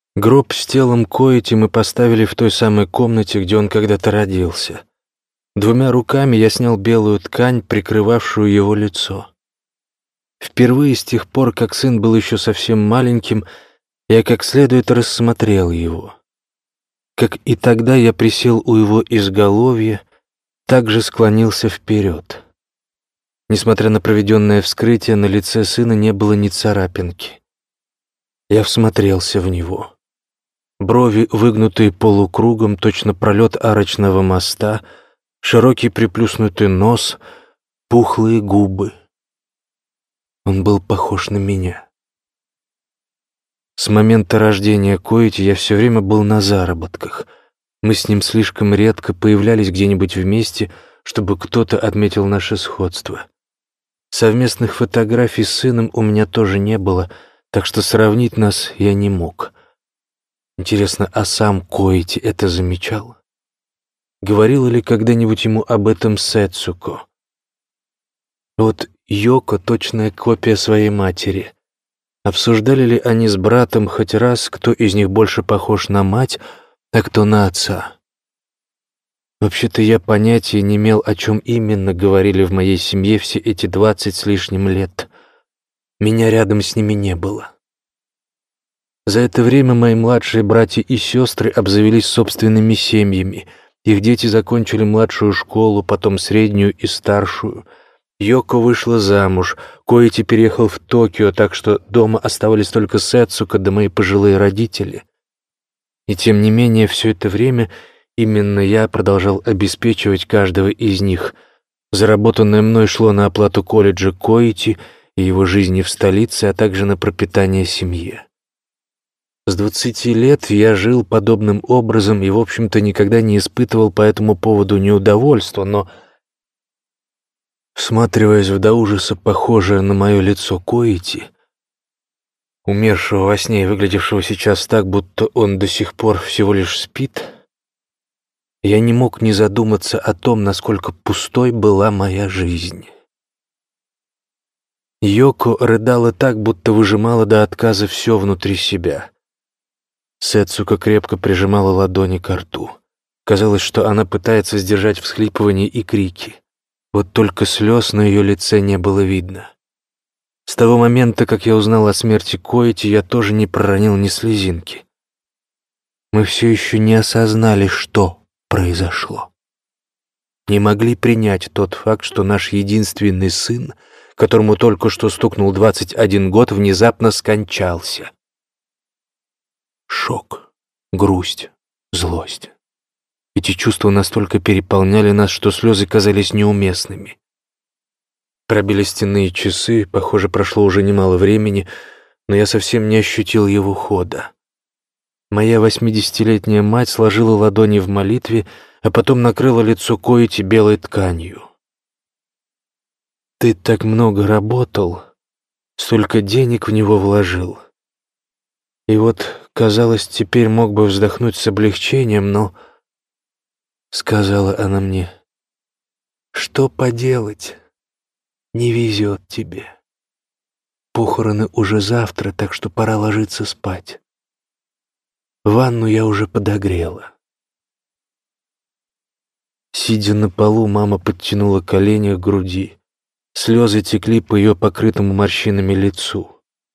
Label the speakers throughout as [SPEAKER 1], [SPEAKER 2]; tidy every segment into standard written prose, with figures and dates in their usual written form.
[SPEAKER 1] Гроб с телом Коэти мы поставили в той самой комнате, где он когда-то родился. Двумя руками я снял белую ткань, прикрывавшую его лицо. Впервые с тех пор, как сын был еще совсем маленьким, я как следует рассмотрел его. Как и тогда я присел у его изголовья, также склонился вперед. Несмотря на проведенное вскрытие, на лице сына не было ни царапинки. Я всмотрелся в него. Брови, выгнутые полукругом, точно пролет арочного моста, широкий приплюснутый нос, пухлые губы. Он был похож на меня. С момента рождения Коэти я все время был на заработках. Мы с ним слишком редко появлялись где-нибудь вместе, чтобы кто-то отметил наше сходство. Совместных фотографий с сыном у меня тоже не было, так что сравнить нас я не мог. Интересно, а сам Коэти это замечал? Говорила ли когда-нибудь ему об этом Сэцуко? Вот Йоко — точная копия своей матери. Обсуждали ли они с братом хоть раз, кто из них больше похож на мать, а кто на отца? Вообще-то я понятия не имел, о чем именно говорили в моей семье все эти 20 с лишним лет. Меня рядом с ними не было. За это время мои младшие братья и сестры обзавелись собственными семьями. Их дети закончили младшую школу, потом среднюю и старшую. Йоко вышла замуж, Коэти переехал в Токио, так что дома оставались только Сэцуко да мои пожилые родители. И тем не менее, все это время именно я продолжал обеспечивать каждого из них. Заработанное мной шло на оплату колледжа Коэти и его жизни в столице, а также на пропитание семьи. С 20 лет я жил подобным образом и, в общем-то, никогда не испытывал по этому поводу неудовольства, но, всматриваясь в до ужаса похожее на мое лицо Коэти, умершего во сне и выглядевшего сейчас так, будто он до сих пор всего лишь спит, я не мог не задуматься о том, насколько пустой была моя жизнь. Йоко рыдала так, будто выжимала до отказа все внутри себя. Сэцуко крепко прижимала ладони ко рту. Казалось, что она пытается сдержать всхлипывания и крики. Вот только слез на ее лице не было видно. С того момента, как я узнал о смерти Коэти, я тоже не проронил ни слезинки. Мы все еще не осознали, что произошло. Не могли принять тот факт, что наш единственный сын, которому только что стукнул 21 год, внезапно скончался. Шок, грусть, злость. Эти чувства настолько переполняли нас, что слезы казались неуместными. Пробили стенные часы, похоже, прошло уже немало времени, но я совсем не ощутил его хода. Моя 80-летняя мать сложила ладони в молитве, а потом накрыла лицо Коэти белой тканью. «Ты так много работал, столько денег в него вложил. И вот, казалось, теперь мог бы вздохнуть с облегчением, но...» — сказала она мне. «Что поделать? Не везет тебе. Похороны уже завтра, так что пора ложиться спать. Ванну я уже подогрела». Сидя на полу, мама подтянула колени к груди. Слезы текли по ее покрытому морщинами лицу.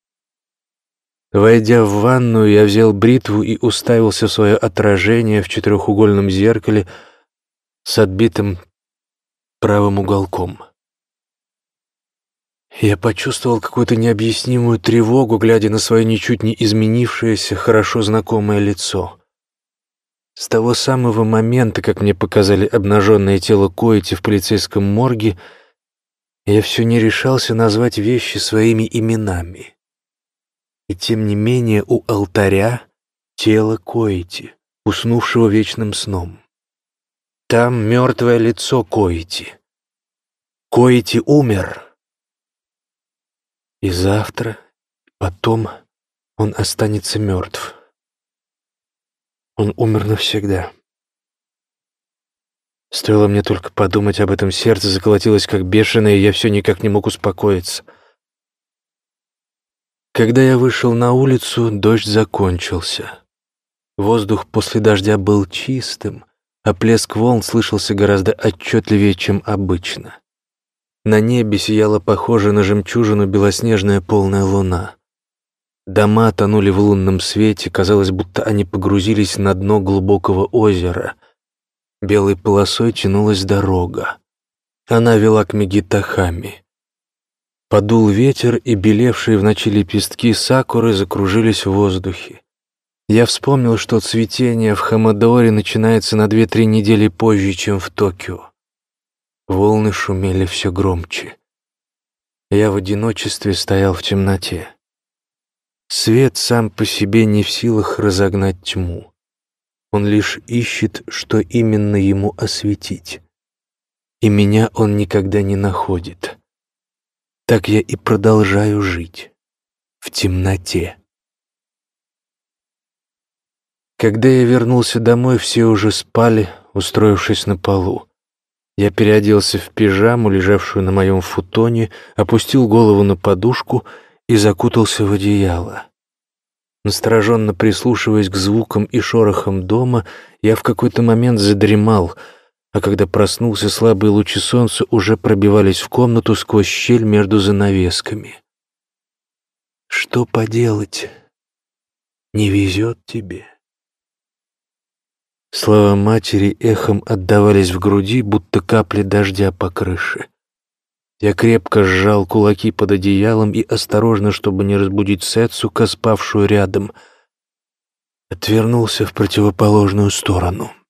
[SPEAKER 1] Войдя в ванную, я взял бритву и уставился в свое отражение в четырехугольном зеркале с отбитым правым уголком. Я почувствовал какую-то необъяснимую тревогу, глядя на свое ничуть не изменившееся, хорошо знакомое лицо. С того самого момента, как мне показали обнаженное тело Коэти в полицейском морге, я все не решался назвать вещи своими именами. И тем не менее у алтаря тело Коэти, уснувшего вечным сном. Там мертвое лицо Коэти. Коэти умер. И завтра, потом он останется мертв. Он умер навсегда. Стоило мне только подумать об этом, сердце заколотилось как бешеное, и я все никак не мог успокоиться. Когда я вышел на улицу, дождь закончился. Воздух после дождя был чистым, а плеск волн слышался гораздо отчетливее, чем обычно. На небе сияла похожая на жемчужину белоснежная полная луна. Дома тонули в лунном свете, казалось, будто они погрузились на дно глубокого озера. Белой полосой тянулась дорога. Она вела к Мегитахами. Подул ветер, и белевшие в ночи лепестки сакуры закружились в воздухе. Я вспомнил, что цветение в Хамадоре начинается на 2-3 недели позже, чем в Токио. Волны шумели все громче. Я в одиночестве стоял в темноте. Свет сам по себе не в силах разогнать тьму. Он лишь ищет, что именно ему осветить. И меня он никогда не находит. Так я и продолжаю жить в темноте. Когда я вернулся домой, все уже спали, устроившись на полу. Я переоделся в пижаму, лежавшую на моем футоне, опустил голову на подушку и закутался в одеяло. Настороженно прислушиваясь к звукам и шорохам дома, я в какой-то момент задремал, а когда проснулся, слабые лучи солнца уже пробивались в комнату сквозь щель между занавесками. Что поделать? Не везет тебе. Слова матери эхом отдавались в груди, будто капли дождя по крыше. Я крепко сжал кулаки под одеялом и, осторожно, чтобы не разбудить Сэцука, спавшую рядом, отвернулся в противоположную сторону.